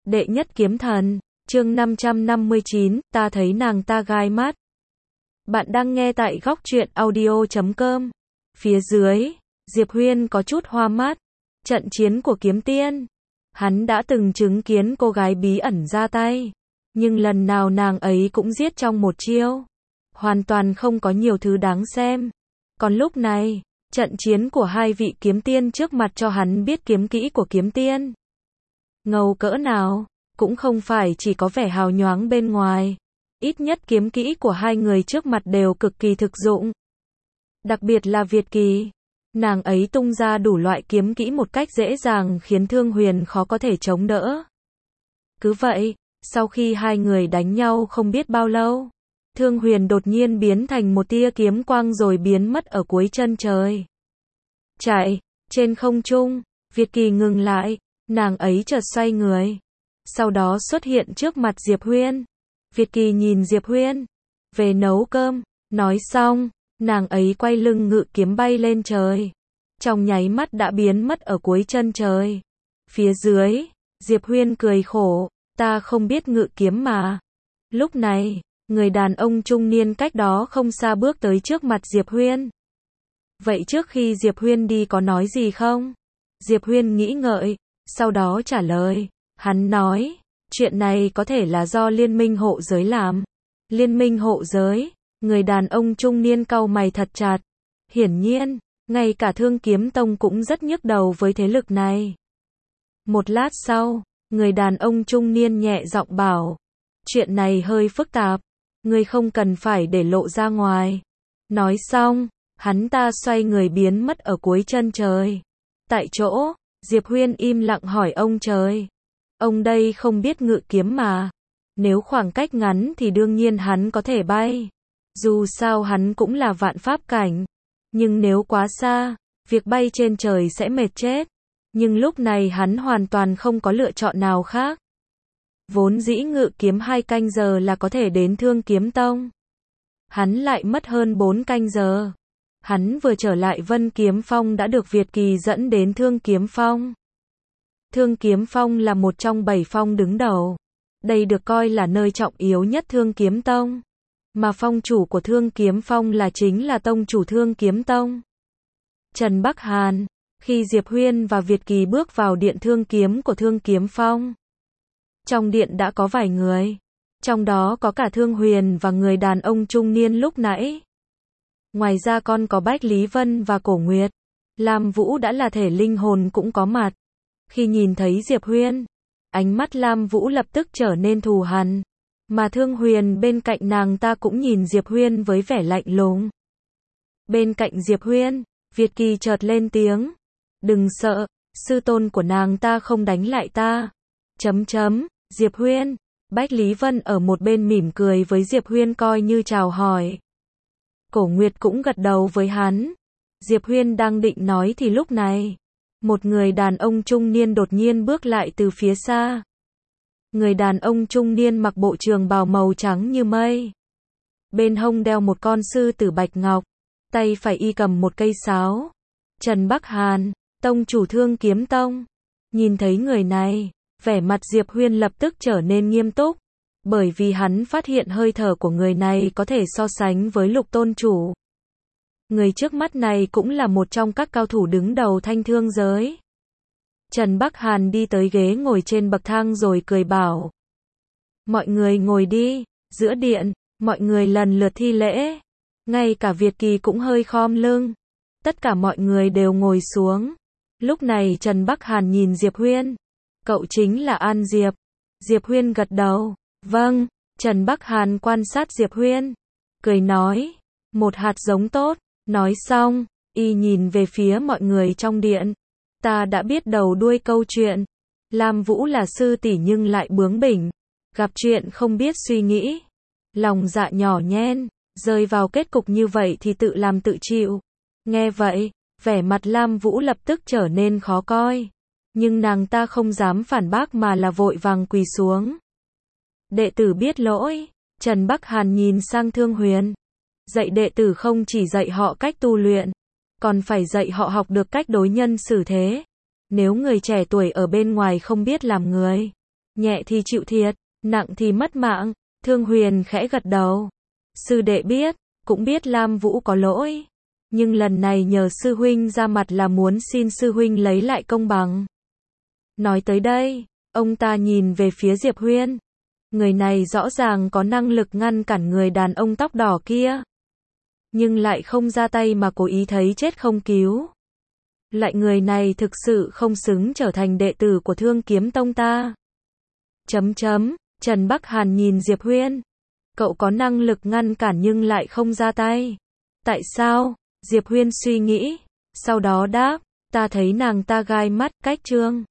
Đệ nhất kiếm thần, chương 559, ta thấy nàng ta gai mắt. Bạn đang nghe tại góc truyện audio.com. Phía dưới, Diệp Huyên có chút hoa mắt. Trận chiến của kiếm tiên. Hắn đã từng chứng kiến cô gái bí ẩn ra tay. Nhưng lần nào nàng ấy cũng giết trong một chiêu. Hoàn toàn không có nhiều thứ đáng xem. Còn lúc này, trận chiến của hai vị kiếm tiên trước mặt cho hắn biết kiếm kỹ của kiếm tiên. Ngầu cỡ nào, cũng không phải chỉ có vẻ hào nhoáng bên ngoài. Ít nhất kiếm kỹ của hai người trước mặt đều cực kỳ thực dụng. Đặc biệt là Việt Kỳ. Nàng ấy tung ra đủ loại kiếm kỹ một cách dễ dàng khiến Thương Huyền khó có thể chống đỡ. Cứ vậy, sau khi hai người đánh nhau không biết bao lâu, Thương Huyền đột nhiên biến thành một tia kiếm quang rồi biến mất ở cuối chân trời. Chạy, trên không trung, Việt Kỳ ngừng lại, nàng ấy chợt xoay người. Sau đó xuất hiện trước mặt Diệp Huyên. Việt Kỳ nhìn Diệp Huyên. Về nấu cơm, nói xong, nàng ấy quay lưng ngự kiếm bay lên trời. Trong nháy mắt đã biến mất ở cuối chân trời. Phía dưới, Diệp Huyên cười khổ, ta không biết ngự kiếm mà. Lúc này, người đàn ông trung niên cách đó không xa bước tới trước mặt Diệp Huyên. Vậy trước khi Diệp Huyên đi có nói gì không? Diệp Huyên nghĩ ngợi, sau đó trả lời. Hắn nói, chuyện này có thể là do Liên minh hộ giới làm. Liên minh hộ giới, người đàn ông trung niên cau mày thật chặt. Hiển nhiên, ngay cả Thương Kiếm Tông cũng rất nhức đầu với thế lực này. Một lát sau, người đàn ông trung niên nhẹ giọng bảo, chuyện này hơi phức tạp, ngươi không cần phải để lộ ra ngoài. Nói xong, hắn ta xoay người biến mất ở cuối chân trời. Tại chỗ, Diệp Huyên im lặng hỏi ông trời. Ông đây không biết ngự kiếm mà. Nếu khoảng cách ngắn thì đương nhiên hắn có thể bay. Dù sao hắn cũng là vạn pháp cảnh. Nhưng nếu quá xa, việc bay trên trời sẽ mệt chết. Nhưng lúc này hắn hoàn toàn không có lựa chọn nào khác. Vốn dĩ ngự kiếm 2 canh giờ là có thể đến Thương Kiếm Tông. Hắn lại mất hơn 4 canh giờ. Hắn vừa trở lại Vân Kiếm Phong đã được Việt Kỳ dẫn đến Thương Kiếm Phong. Thương Kiếm Phong là một trong 7 phong đứng đầu. Đây được coi là nơi trọng yếu nhất Thương Kiếm Tông. Mà phong chủ của Thương Kiếm Phong chính là tông chủ Thương Kiếm Tông. Trần Bắc Hàn. Khi Diệp Huyên và Việt Kỳ bước vào điện thương kiếm của Thương Kiếm Phong. Trong điện đã có vài người. Trong đó có cả Thương Huyền và người đàn ông trung niên lúc nãy. Ngoài ra còn có Bách Lý Vân và Cổ Nguyệt. Lam Vũ đã là thể linh hồn cũng có mặt. Khi nhìn thấy Diệp Huyên, ánh mắt Lam Vũ lập tức trở nên thù hằn. Mà Thương Huyền bên cạnh nàng ta cũng nhìn Diệp Huyên với vẻ lạnh lùng. Bên cạnh Diệp Huyên, Việt Kỳ chợt lên tiếng. Đừng sợ, sư tôn của nàng ta không đánh lại ta. Diệp Huyên. Bách Lý Vân ở một bên mỉm cười với Diệp Huyên coi như chào hỏi. Cổ Nguyệt cũng gật đầu với hắn. Diệp Huyên đang định nói thì lúc này, một người đàn ông trung niên đột nhiên bước lại từ phía xa. Người đàn ông trung niên mặc bộ trường bào màu trắng như mây. Bên hông đeo một con sư tử bạch ngọc, tay phải y cầm một cây sáo. Trần Bắc Hàn, tông chủ Thương Kiếm Tông. Nhìn thấy người này, vẻ mặt Diệp Huyên lập tức trở nên nghiêm túc. Bởi vì hắn phát hiện hơi thở của người này có thể so sánh với Lục tôn chủ. Người trước mắt này cũng là một trong các cao thủ đứng đầu thanh thương giới. Trần Bắc Hàn đi tới ghế ngồi trên bậc thang rồi cười bảo. Mọi người ngồi đi, giữa điện, mọi người lần lượt thi lễ. Ngay cả Việt Kỳ cũng hơi khom lưng. Tất cả mọi người đều ngồi xuống. Lúc này Trần Bắc Hàn nhìn Diệp Huyên. Cậu chính là An Diệp. Diệp Huyên gật đầu. Vâng. Trần Bắc Hàn quan sát Diệp Huyên. Cười nói. Một hạt giống tốt. Nói xong, y nhìn về phía mọi người trong điện. Ta đã biết đầu đuôi câu chuyện. Lam Vũ là sư tỷ nhưng lại bướng bỉnh. Gặp chuyện không biết suy nghĩ. Lòng dạ nhỏ nhen. Rơi vào kết cục như vậy thì tự làm tự chịu. Nghe vậy, vẻ mặt Lam Vũ lập tức trở nên khó coi. Nhưng nàng ta không dám phản bác mà là vội vàng quỳ xuống. Đệ tử biết lỗi. Trần Bắc Hàn nhìn sang Thương Huyền. Dạy đệ tử không chỉ dạy họ cách tu luyện, còn phải dạy họ học được cách đối nhân xử thế. Nếu người trẻ tuổi ở bên ngoài không biết làm người, Nhẹ thì chịu thiệt, nặng thì mất mạng. Thương Huyền khẽ gật đầu. Sư đệ biết, cũng biết Lam Vũ có lỗi. Nhưng lần này nhờ sư huynh ra mặt là muốn xin sư huynh lấy lại công bằng. Nói tới đây, ông ta nhìn về phía Diệp Huyên. Người này rõ ràng có năng lực ngăn cản người đàn ông tóc đỏ kia. Nhưng lại không ra tay mà cố ý thấy chết không cứu. Lại người này thực sự không xứng trở thành đệ tử của Thương Kiếm Tông ta. Trần Bắc Hàn nhìn Diệp Huyên. Cậu có năng lực ngăn cản nhưng lại không ra tay. Tại sao? Diệp Huyên suy nghĩ. Sau đó đáp, ta thấy nàng ta gai mắt, cách trương.